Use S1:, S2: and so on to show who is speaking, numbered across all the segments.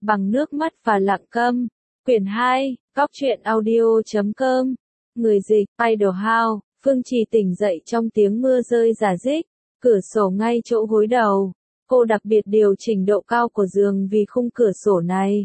S1: Bằng nước mắt và lặng câm. Quyển 2, Góc truyện audio.com. Người dịch, Idle House. Phương Trì tỉnh dậy trong tiếng mưa rơi rả rích. Cửa sổ ngay chỗ gối đầu. Cô đặc biệt điều chỉnh độ cao của giường vì khung cửa sổ này.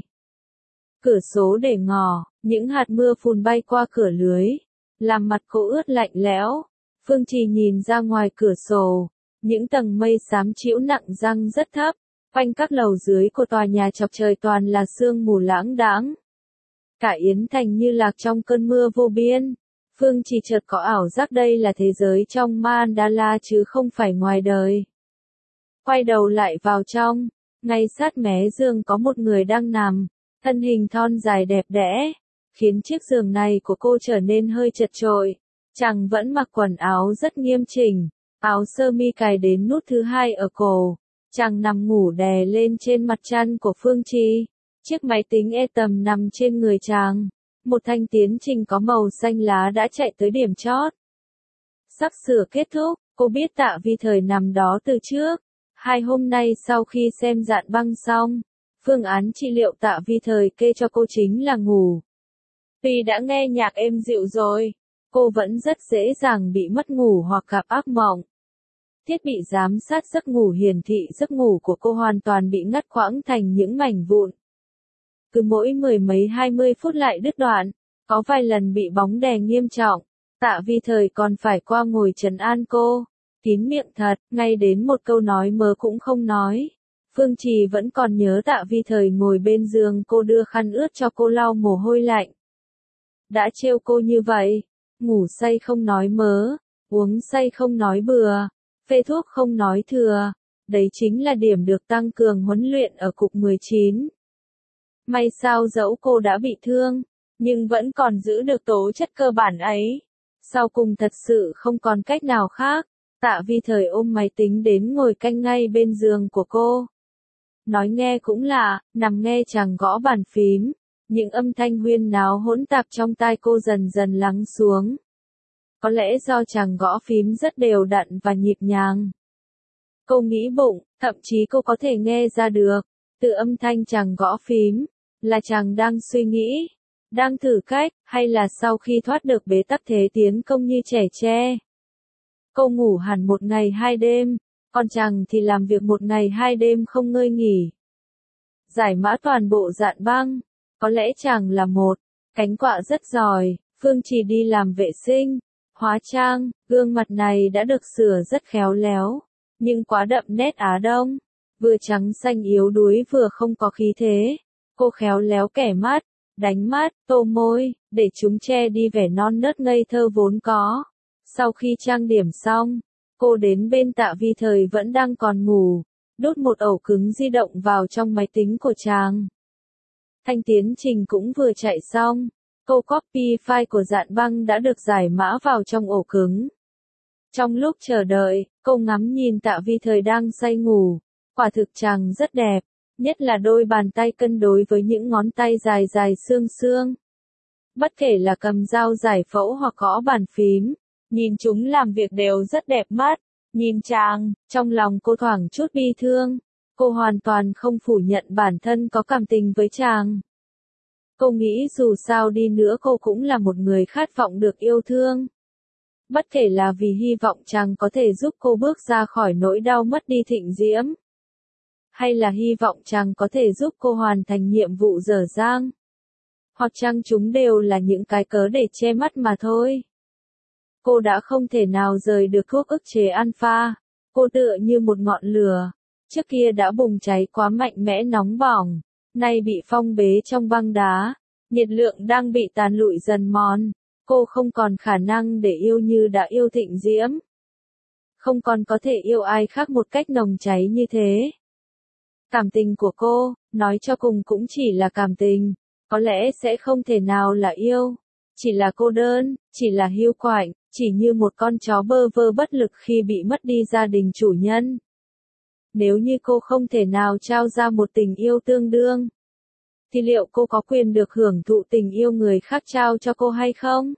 S1: Cửa sổ để ngỏ, những hạt mưa phùn bay qua cửa lưới, làm mặt cô ướt lạnh lẽo. Phương Trì nhìn ra ngoài cửa sổ, những tầng mây xám trĩu nặng giăng rất thấp, quanh các lầu dưới của tòa nhà chọc trời toàn là sương mù lãng đãng. Cả Yến Thành như lạc trong cơn mưa vô biên. Phương Trì chợt có ảo giác đây là thế giới trong mandala chứ không phải ngoài đời. Quay đầu lại vào trong, ngay sát mé giường có một người đang nằm, thân hình thon dài đẹp đẽ, khiến chiếc giường này của cô trở nên hơi chật chội. Chàng vẫn mặc quần áo rất nghiêm chỉnh, áo sơ mi cài đến nút thứ 2 ở cổ. Chàng nằm ngủ đè lên trên mặt chăn của Phương Trì. Chiếc máy tính tầm nằm trên người chàng. Một thanh tiến trình có màu xanh lá đã chạy tới điểm chót. Sắp sửa kết thúc, cô biết Tạ Vi Thời nằm đó từ trước. 2 hôm nay sau khi xem Dạn Băng xong, phương án trị liệu Tạ Vi Thời kê cho cô chính là ngủ. Tuy đã nghe nhạc êm dịu rồi, cô vẫn rất dễ dàng bị mất ngủ hoặc gặp ác mộng. Thiết bị giám sát giấc ngủ hiển thị giấc ngủ của cô hoàn toàn bị ngắt quãng thành những mảnh vụn. Cứ mỗi 10 mấy 20 phút lại đứt đoạn, có vài lần bị bóng đè nghiêm trọng. Tạ Vi Thời còn phải qua ngồi trấn an cô, kín miệng thật, ngay đến một câu nói mớ cũng không nói. Phương Trì vẫn còn nhớ Tạ Vi Thời ngồi bên giường cô đưa khăn ướt cho cô lau mồ hôi lạnh. Đã trêu cô như vậy, ngủ say không nói mớ, uống say không nói bừa, phê thuốc không nói thừa, đấy chính là điểm được tăng cường huấn luyện ở cục 19. May sao dẫu cô đã bị thương, nhưng vẫn còn giữ được tố chất cơ bản ấy. Sau cùng thật sự không còn cách nào khác, Tạ Vi Thời ôm máy tính đến ngồi canh ngay bên giường của cô. Nói nghe cũng lạ, nằm nghe chàng gõ bàn phím, những âm thanh huyên náo hỗn tạp trong tai cô dần dần lắng xuống. Có lẽ do chàng gõ phím rất đều đặn và nhịp nhàng. Cô nghĩ bụng, thậm chí cô có thể nghe ra được, từ âm thanh chàng gõ phím, là chàng đang suy nghĩ, đang thử cách, hay là sau khi thoát được bế tắc thế tiến công như trẻ tre. Cô ngủ hẳn 1 ngày 2 đêm, còn chàng thì làm việc 1 ngày 2 đêm không ngơi nghỉ. Giải mã toàn bộ Dạn Băng, có lẽ chàng là một cánh quạ rất giỏi. Phương Trì đi làm vệ sinh, hóa trang, gương mặt này đã được sửa rất khéo léo, nhưng quá đậm nét Á Đông, vừa trắng xanh yếu đuối vừa không có khí thế. Cô khéo léo kẻ mắt, đánh mắt, tô môi, để chúng che đi vẻ non nớt ngây thơ vốn có. Sau khi trang điểm xong, cô đến bên Tạ Vi Thời vẫn đang còn ngủ, đút một ổ cứng di động vào trong máy tính của chàng. Thanh tiến trình cũng vừa chạy xong, cô copy file của Dạn Băng đã được giải mã vào trong ổ cứng. Trong lúc chờ đợi, cô ngắm nhìn Tạ Vi Thời đang say ngủ, quả thực chàng rất đẹp, nhất là đôi bàn tay cân đối với những ngón tay dài dài xương xương. Bất kể là cầm dao giải phẫu hoặc gõ bàn phím, nhìn chúng làm việc đều rất đẹp mắt. Nhìn chàng, trong lòng cô thoảng chút bi thương. Cô hoàn toàn không phủ nhận bản thân có cảm tình với chàng. Cô nghĩ dù sao đi nữa cô cũng là một người khát vọng được yêu thương. Bất kể là vì hy vọng chàng có thể giúp cô bước ra khỏi nỗi đau mất đi thịnh diễm, hay là hy vọng chàng có thể giúp cô hoàn thành nhiệm vụ dở dang, hoặc chăng chúng đều là những cái cớ để che mắt mà thôi. Cô đã không thể nào rời được thuốc ức chế alpha. Cô tựa như một ngọn lửa, trước kia đã bùng cháy quá mạnh mẽ nóng bỏng, nay bị phong bế trong băng đá, nhiệt lượng đang bị tàn lụi dần mòn. Cô không còn khả năng để yêu như đã yêu thịnh diễm, không còn có thể yêu ai khác một cách nồng cháy như thế. Cảm tình của cô, nói cho cùng cũng chỉ là cảm tình, có lẽ sẽ không thể nào là yêu, chỉ là cô đơn, chỉ là hiu quạnh, chỉ như một con chó bơ vơ bất lực khi bị mất đi gia đình chủ nhân. Nếu như cô không thể nào trao ra một tình yêu tương đương, thì liệu cô có quyền được hưởng thụ tình yêu người khác trao cho cô hay không?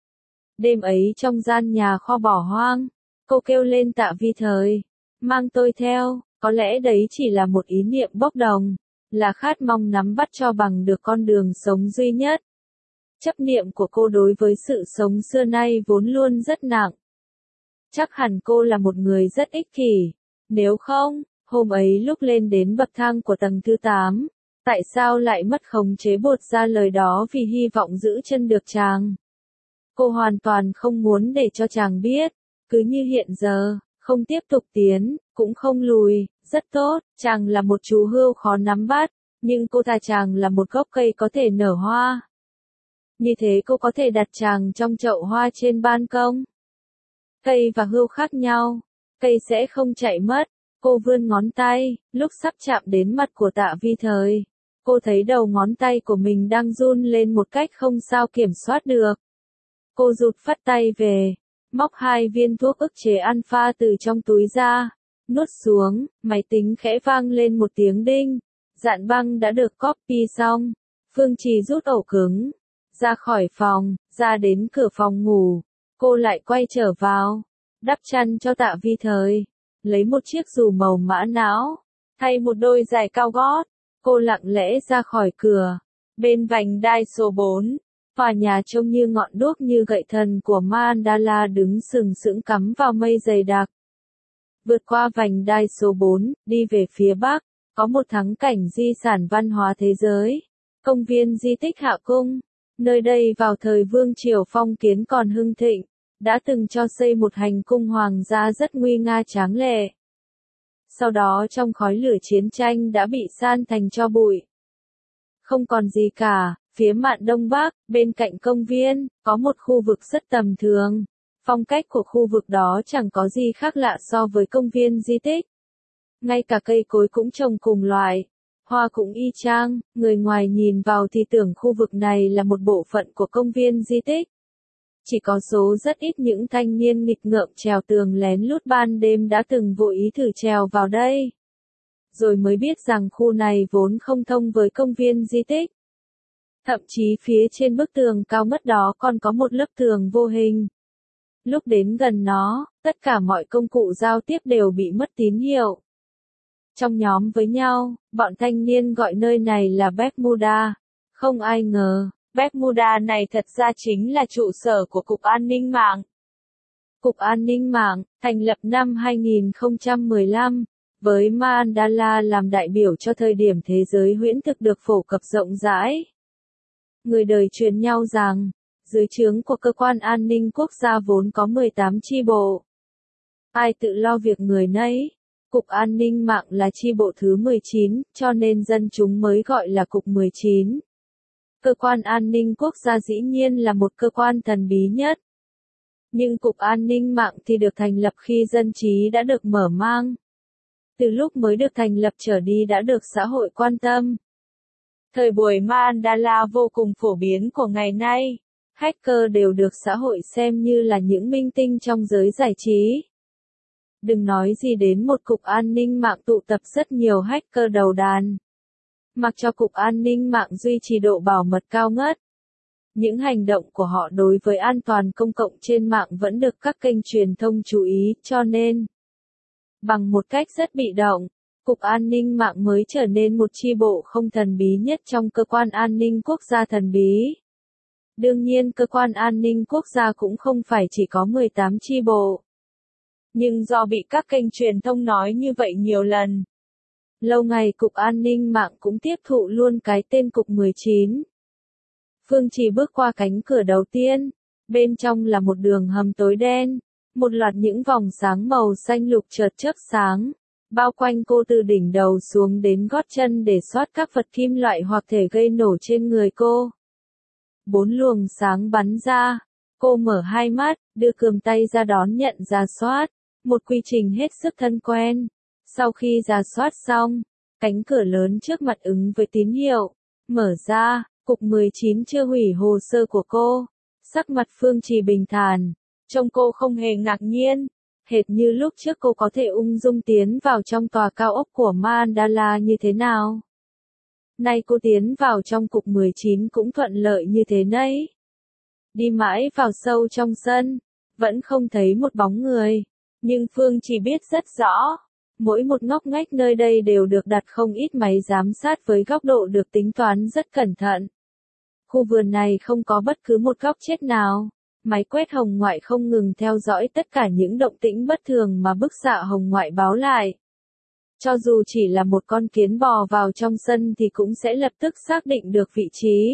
S1: Đêm ấy trong gian nhà kho bỏ hoang, cô kêu lên Tạ Vi Thời, mang tôi theo. Có lẽ đấy chỉ là một ý niệm bốc đồng, là khát mong nắm bắt cho bằng được con đường sống duy nhất. Chấp niệm của cô đối với sự sống xưa nay vốn luôn rất nặng. Chắc hẳn cô là một người rất ích kỷ. Nếu không, hôm ấy lúc lên đến bậc thang của tầng thứ 8, tại sao lại mất khống chế buột ra lời đó vì hy vọng giữ chân được chàng? Cô hoàn toàn không muốn để cho chàng biết, cứ như hiện giờ, không tiếp tục tiến, cũng không lùi, rất tốt, chàng là một chú hươu khó nắm bắt, nhưng cô thà chàng là một gốc cây có thể nở hoa. Như thế cô có thể đặt chàng trong chậu hoa trên ban công. Cây và hươu khác nhau, cây sẽ không chạy mất. Cô vươn ngón tay, lúc sắp chạm đến mặt của Tạ Vi Thời, cô thấy đầu ngón tay của mình đang run lên một cách không sao kiểm soát được. Cô rụt phắt tay về, móc 2 viên thuốc ức chế alpha từ trong túi ra, nuốt xuống, máy tính khẽ vang lên một tiếng đinh. Dạn băng đã được copy xong. Phương Trì rút ổ cứng, ra khỏi phòng, ra đến cửa phòng ngủ, cô lại quay trở vào, đắp chăn cho Tạ Vi Thời, lấy một chiếc dù màu mã não, thay một đôi giày cao gót, cô lặng lẽ ra khỏi cửa. Bên vành đai số 4, tòa nhà trông như ngọn đuốc như gậy thần của Mandala đứng sừng sững cắm vào mây dày đặc. Vượt qua vành đai số 4, đi về phía bắc, có một thắng cảnh di sản văn hóa thế giới, công viên di tích Hạ Cung. Nơi đây vào thời Vương Triều phong kiến còn hưng thịnh, đã từng cho xây một hành cung hoàng gia rất nguy nga tráng lệ. Sau đó trong khói lửa chiến tranh đã bị san thành tro bụi. Không còn gì cả, phía mạn đông bắc, bên cạnh công viên, có một khu vực rất tầm thường. Phong cách của khu vực đó chẳng có gì khác lạ so với công viên di tích. Ngay cả cây cối cũng trồng cùng loại. Hoa cũng y chang, người ngoài nhìn vào thì tưởng khu vực này là một bộ phận của công viên di tích. Chỉ có số rất ít những thanh niên nghịch ngợm trèo tường lén lút ban đêm đã từng vô ý thử trèo vào đây. Rồi mới biết rằng khu này vốn không thông với công viên di tích. Thậm chí phía trên bức tường cao ngất đó còn có một lớp tường vô hình. Lúc đến gần nó, tất cả mọi công cụ giao tiếp đều bị mất tín hiệu. Trong nhóm với nhau, bọn thanh niên gọi nơi này là Bermuda. Không ai ngờ, Bermuda này thật ra chính là trụ sở của Cục An ninh mạng. Cục An ninh mạng, thành lập năm 2015, với Mandala làm đại biểu cho thời điểm thế giới huyễn thực được phổ cập rộng rãi. Người đời truyền nhau rằng, dưới trướng của Cơ quan An ninh Quốc gia vốn có 18 chi bộ. Ai tự lo việc người nấy. Cục An ninh mạng là chi bộ thứ 19, cho nên dân chúng mới gọi là Cục 19. Cơ quan An ninh Quốc gia dĩ nhiên là một cơ quan thần bí nhất. Nhưng Cục An ninh mạng thì được thành lập khi dân trí đã được mở mang. Từ lúc mới được thành lập trở đi đã được xã hội quan tâm. Thời buổi Mandala vô cùng phổ biến của ngày nay, hacker đều được xã hội xem như là những minh tinh trong giới giải trí. Đừng nói gì đến một cục an ninh mạng tụ tập rất nhiều hacker đầu đàn. Mặc cho cục an ninh mạng duy trì độ bảo mật cao ngất, những hành động của họ đối với an toàn công cộng trên mạng vẫn được các kênh truyền thông chú ý, cho nên, bằng một cách rất bị động, Cục An ninh mạng mới trở nên một chi bộ không thần bí nhất trong Cơ quan An ninh Quốc gia thần bí. Đương nhiên Cơ quan An ninh Quốc gia cũng không phải chỉ có 18 chi bộ. Nhưng do bị các kênh truyền thông nói như vậy nhiều lần, lâu ngày Cục An ninh mạng cũng tiếp thụ luôn cái tên Cục 19. Phương Trì bước qua cánh cửa đầu tiên, bên trong là một đường hầm tối đen, một loạt những vòng sáng màu xanh lục chợt chớp sáng, bao quanh cô từ đỉnh đầu xuống đến gót chân để soát các vật kim loại hoặc thể gây nổ trên người cô. 4 luồng sáng bắn ra, cô mở hai mắt, đưa cườm tay ra đón nhận rà soát, một quy trình hết sức thân quen. Sau khi rà soát xong, cánh cửa lớn trước mặt ứng với tín hiệu, mở ra, Cục 19 chưa hủy hồ sơ của cô. Sắc mặt Phương Trì bình thản, trông cô không hề ngạc nhiên, hệt như lúc trước cô có thể ung dung tiến vào trong tòa cao ốc của Mandala như thế nào. Nay cô tiến vào trong Cục 19 cũng thuận lợi như thế nấy. Đi mãi vào sâu trong sân, vẫn không thấy một bóng người, nhưng Phương Trì biết rất rõ, Mỗi một ngóc ngách nơi đây đều được đặt không ít máy giám sát với góc độ được tính toán rất cẩn thận. Khu vườn này không có bất cứ một góc chết nào. Máy quét hồng ngoại không ngừng theo dõi tất cả những động tĩnh bất thường mà bức xạ hồng ngoại báo lại. Cho dù chỉ là một con kiến bò vào trong sân thì cũng sẽ lập tức xác định được vị trí.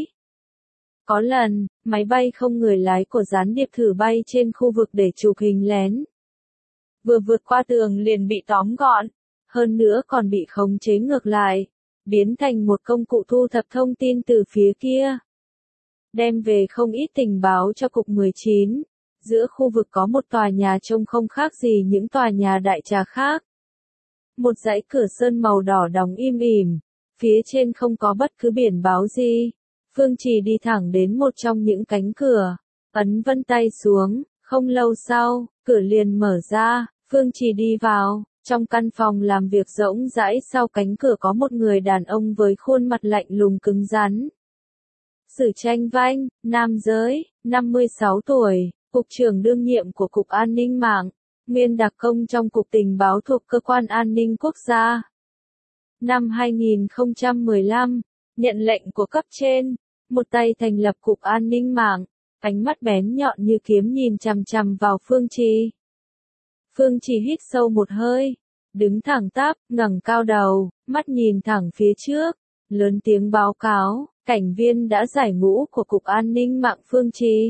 S1: Có lần, máy bay không người lái của gián điệp thử bay trên khu vực để chụp hình lén. Vừa vượt qua tường liền bị tóm gọn, hơn nữa còn bị khống chế ngược lại, biến thành một công cụ thu thập thông tin từ phía kia. Đem về không ít tình báo cho Cục 19, giữa khu vực có một tòa nhà trông không khác gì những tòa nhà đại trà khác. Một dãy cửa sơn màu đỏ đóng im ỉm, phía trên không có bất cứ biển báo gì. Phương Trì đi thẳng đến một trong những cánh cửa, ấn vân tay xuống, không lâu sau, cửa liền mở ra, Phương Trì đi vào, trong căn phòng làm việc rỗng rãi sau cánh cửa có một người đàn ông với khuôn mặt lạnh lùng cứng rắn. Sử Tranh Vanh, nam giới, 56 tuổi, Cục trưởng đương nhiệm của Cục An ninh mạng, nguyên đặc công trong Cục Tình báo thuộc Cơ quan An ninh Quốc gia. Năm 2015, nhận lệnh của cấp trên, một tay thành lập Cục An ninh mạng, ánh mắt bén nhọn như kiếm nhìn chằm chằm vào Phương Trì. Phương Trì hít sâu một hơi, đứng thẳng tắp, ngẩng cao đầu, mắt nhìn thẳng phía trước, lớn tiếng báo cáo, cảnh viên đã giải ngũ của Cục An ninh mạng Phương Trì.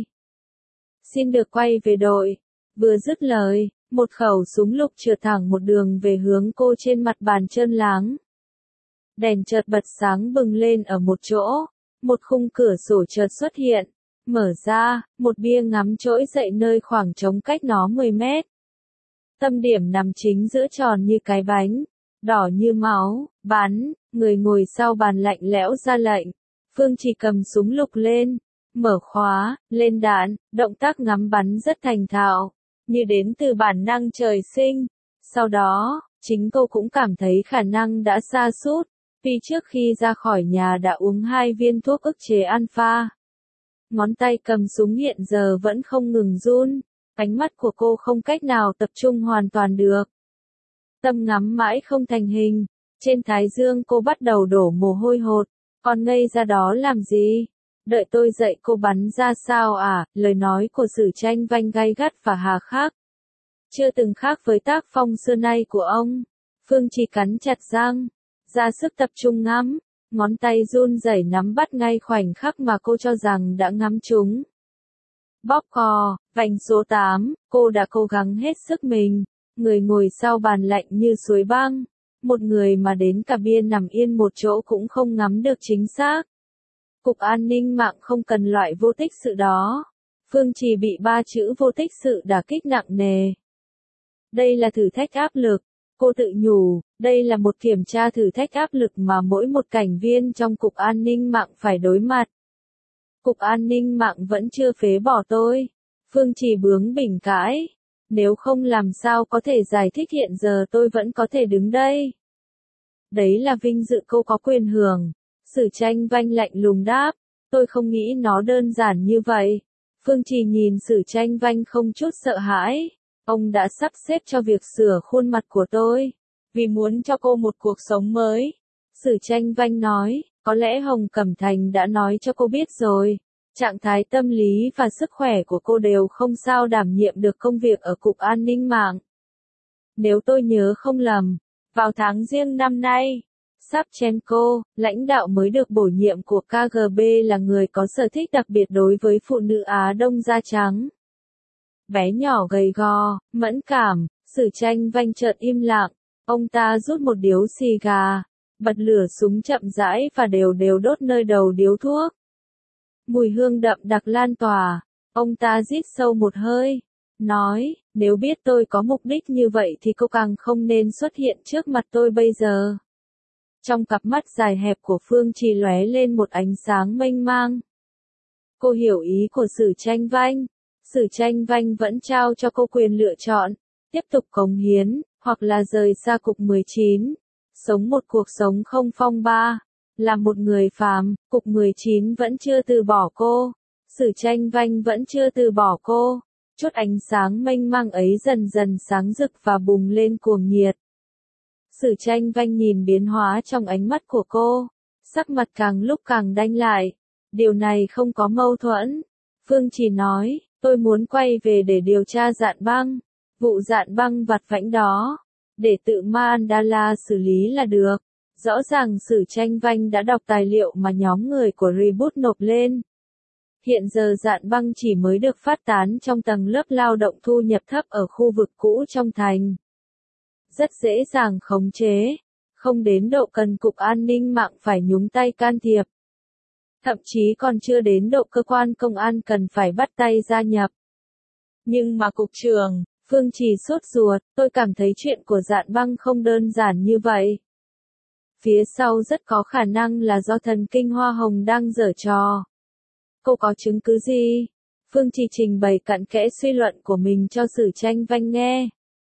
S1: Xin được quay về đội. Vừa dứt lời, một khẩu súng lục trượt thẳng một đường về hướng cô trên mặt bàn trơn láng. Đèn chợt bật sáng bừng lên ở một chỗ, một khung cửa sổ chợt xuất hiện, mở ra, một bia ngắm trỗi dậy nơi khoảng trống cách nó 10 mét. Tâm điểm nằm chính giữa tròn như cái bánh, đỏ như máu, bắn, người ngồi sau bàn lạnh lẽo ra lệnh. Phương Trì cầm súng lục lên, mở khóa, lên đạn, động tác ngắm bắn rất thành thạo, như đến từ bản năng trời sinh. Sau đó, chính cô cũng cảm thấy khả năng đã sa sút, vì trước khi ra khỏi nhà đã uống 2 viên thuốc ức chế alpha. Ngón tay cầm súng hiện giờ vẫn không ngừng run, ánh mắt của cô không cách nào tập trung hoàn toàn được. Tâm ngắm mãi không thành hình, trên thái dương cô bắt đầu đổ mồ hôi hột, còn ngây ra đó làm gì? Đợi tôi dậy cô bắn ra sao à? Lời nói của Sử Tranh Vanh gay gắt và hà khắc. Chưa từng khác với tác phong xưa nay của ông. Phương Trì cắn chặt răng, ra sức tập trung ngắm, ngón tay run rẩy nắm bắt ngay khoảnh khắc mà cô cho rằng đã ngắm trúng. Bóp cò, vành số 8, cô đã cố gắng hết sức mình, người ngồi sau bàn lạnh như suối băng, một người mà đến cả bia nằm yên một chỗ cũng không ngắm được chính xác. Cục An ninh mạng không cần loại vô tích sự đó. Phương Trì bị 3 chữ vô tích sự đả kích nặng nề. Đây là thử thách áp lực, cô tự nhủ, đây là một kiểm tra thử thách áp lực mà mỗi một cảnh viên trong Cục An ninh mạng phải đối mặt. Cục An ninh mạng vẫn chưa phế bỏ tôi. Phương Trì bướng bỉnh cãi. Nếu không làm sao có thể giải thích hiện giờ tôi vẫn có thể đứng đây. Đấy là vinh dự cô có quyền hưởng. Sử Tranh Vanh lạnh lùng đáp, tôi không nghĩ nó đơn giản như vậy. Phương Trì nhìn Sử Tranh Vanh không chút sợ hãi. Ông đã sắp xếp cho việc sửa khuôn mặt của tôi, vì muốn cho cô một cuộc sống mới. Sử Tranh Vanh nói, có lẽ Hồng Cẩm Thành đã nói cho cô biết rồi. Trạng thái tâm lý và sức khỏe của cô đều không sao đảm nhiệm được công việc ở Cục An ninh mạng. Nếu tôi nhớ không lầm, vào tháng Giêng năm nay, Savchenko, lãnh đạo mới được bổ nhiệm của KGB là người có sở thích đặc biệt đối với phụ nữ Á Đông da trắng. Bé nhỏ gầy gò, mẫn cảm, Sử Tranh Vanh chợt im lặng, ông ta rút một điếu xì gà, bật lửa súng chậm rãi và đều đều đốt nơi đầu điếu thuốc. Mùi hương đậm đặc lan tỏa, ông ta rít sâu một hơi, nói, nếu biết tôi có mục đích như vậy thì cô càng không nên xuất hiện trước mặt tôi bây giờ. Trong cặp mắt dài hẹp của Phương Trì lóe lên một ánh sáng mênh mang. Cô hiểu ý của Sử Tranh Vanh. Sử Tranh Vanh vẫn trao cho cô quyền lựa chọn, tiếp tục cống hiến, hoặc là rời xa Cục 19, sống một cuộc sống không phong ba. Là một người phàm, Cục 19 vẫn chưa từ bỏ cô. Sử Tranh Vanh vẫn chưa từ bỏ cô. Chút ánh sáng mênh mang ấy dần dần sáng rực và bùng lên cuồng nhiệt. Sử Tranh Vanh nhìn biến hóa trong ánh mắt của cô, sắc mặt càng lúc càng đanh lại. Điều này không có mâu thuẫn. Phương Trì nói, tôi muốn quay về để điều tra Dạn Băng, vụ Dạn Băng vặt vãnh đó, để tự Mandala xử lý là được. Rõ ràng Sử Tranh Vanh đã đọc tài liệu mà nhóm người của Reboot nộp lên. Hiện giờ Dạn Băng chỉ mới được phát tán trong tầng lớp lao động thu nhập thấp ở khu vực cũ trong thành. Rất dễ dàng khống chế, không đến độ cần Cục An ninh mạng phải nhúng tay can thiệp. Thậm chí còn chưa đến độ cơ quan công an cần phải bắt tay gia nhập. Nhưng mà Cục trưởng, Phương Trì sốt ruột, tôi cảm thấy chuyện của Dạn Băng không đơn giản như vậy. Phía sau rất có khả năng là do thần kinh hoa hồng đang giở trò. Cô có chứng cứ gì? Phương Trì trình bày cặn kẽ suy luận của mình cho Sử Tranh Vanh nghe.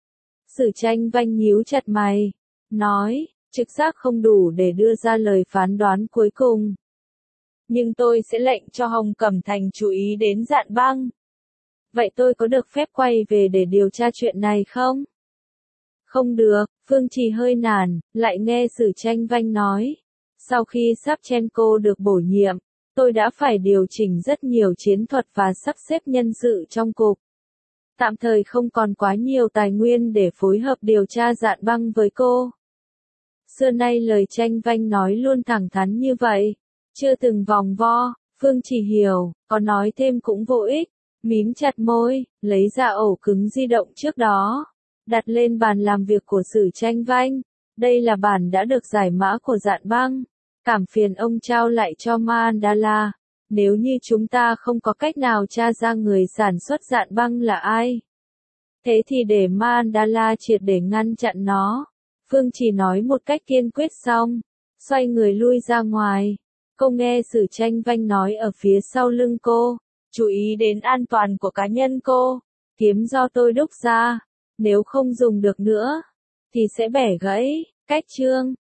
S1: Sử Tranh Vanh nhíu chặt mày, nói, trực giác không đủ để đưa ra lời phán đoán cuối cùng. Nhưng tôi sẽ lệnh cho Hồng Cẩm Thành chú ý đến Dạn Băng. Vậy tôi có được phép quay về để điều tra chuyện này không? Không được, Phương Trì hơi nản, lại nghe Sử Tranh Vanh nói. Sau khi Savchenko được bổ nhiệm, tôi đã phải điều chỉnh rất nhiều chiến thuật và sắp xếp nhân sự trong cục. Tạm thời không còn quá nhiều tài nguyên để phối hợp điều tra Dạn Băng với cô. Xưa nay lời Tranh Vanh nói luôn thẳng thắn như vậy, chưa từng vòng vo. Phương Trì hiểu, có nói thêm cũng vô ích. Mím chặt môi, lấy ra ổ cứng di động trước đó, đặt lên bàn làm việc của Sử Tranh Vanh. Đây là bản đã được giải mã của Dạn Băng. Cảm phiền ông trao lại cho Mandala. Nếu như chúng ta không có cách nào tra ra người sản xuất Dạn Băng là ai, thế thì để Mandala triệt để ngăn chặn nó. Phương Trì nói một cách kiên quyết xong, xoay người lui ra ngoài. Cô nghe Sử Tranh Vanh nói ở phía sau lưng cô, chú ý đến an toàn của cá nhân cô. Kiếm do tôi đúc ra, nếu không dùng được nữa, thì sẽ bẻ gãy. Cách chương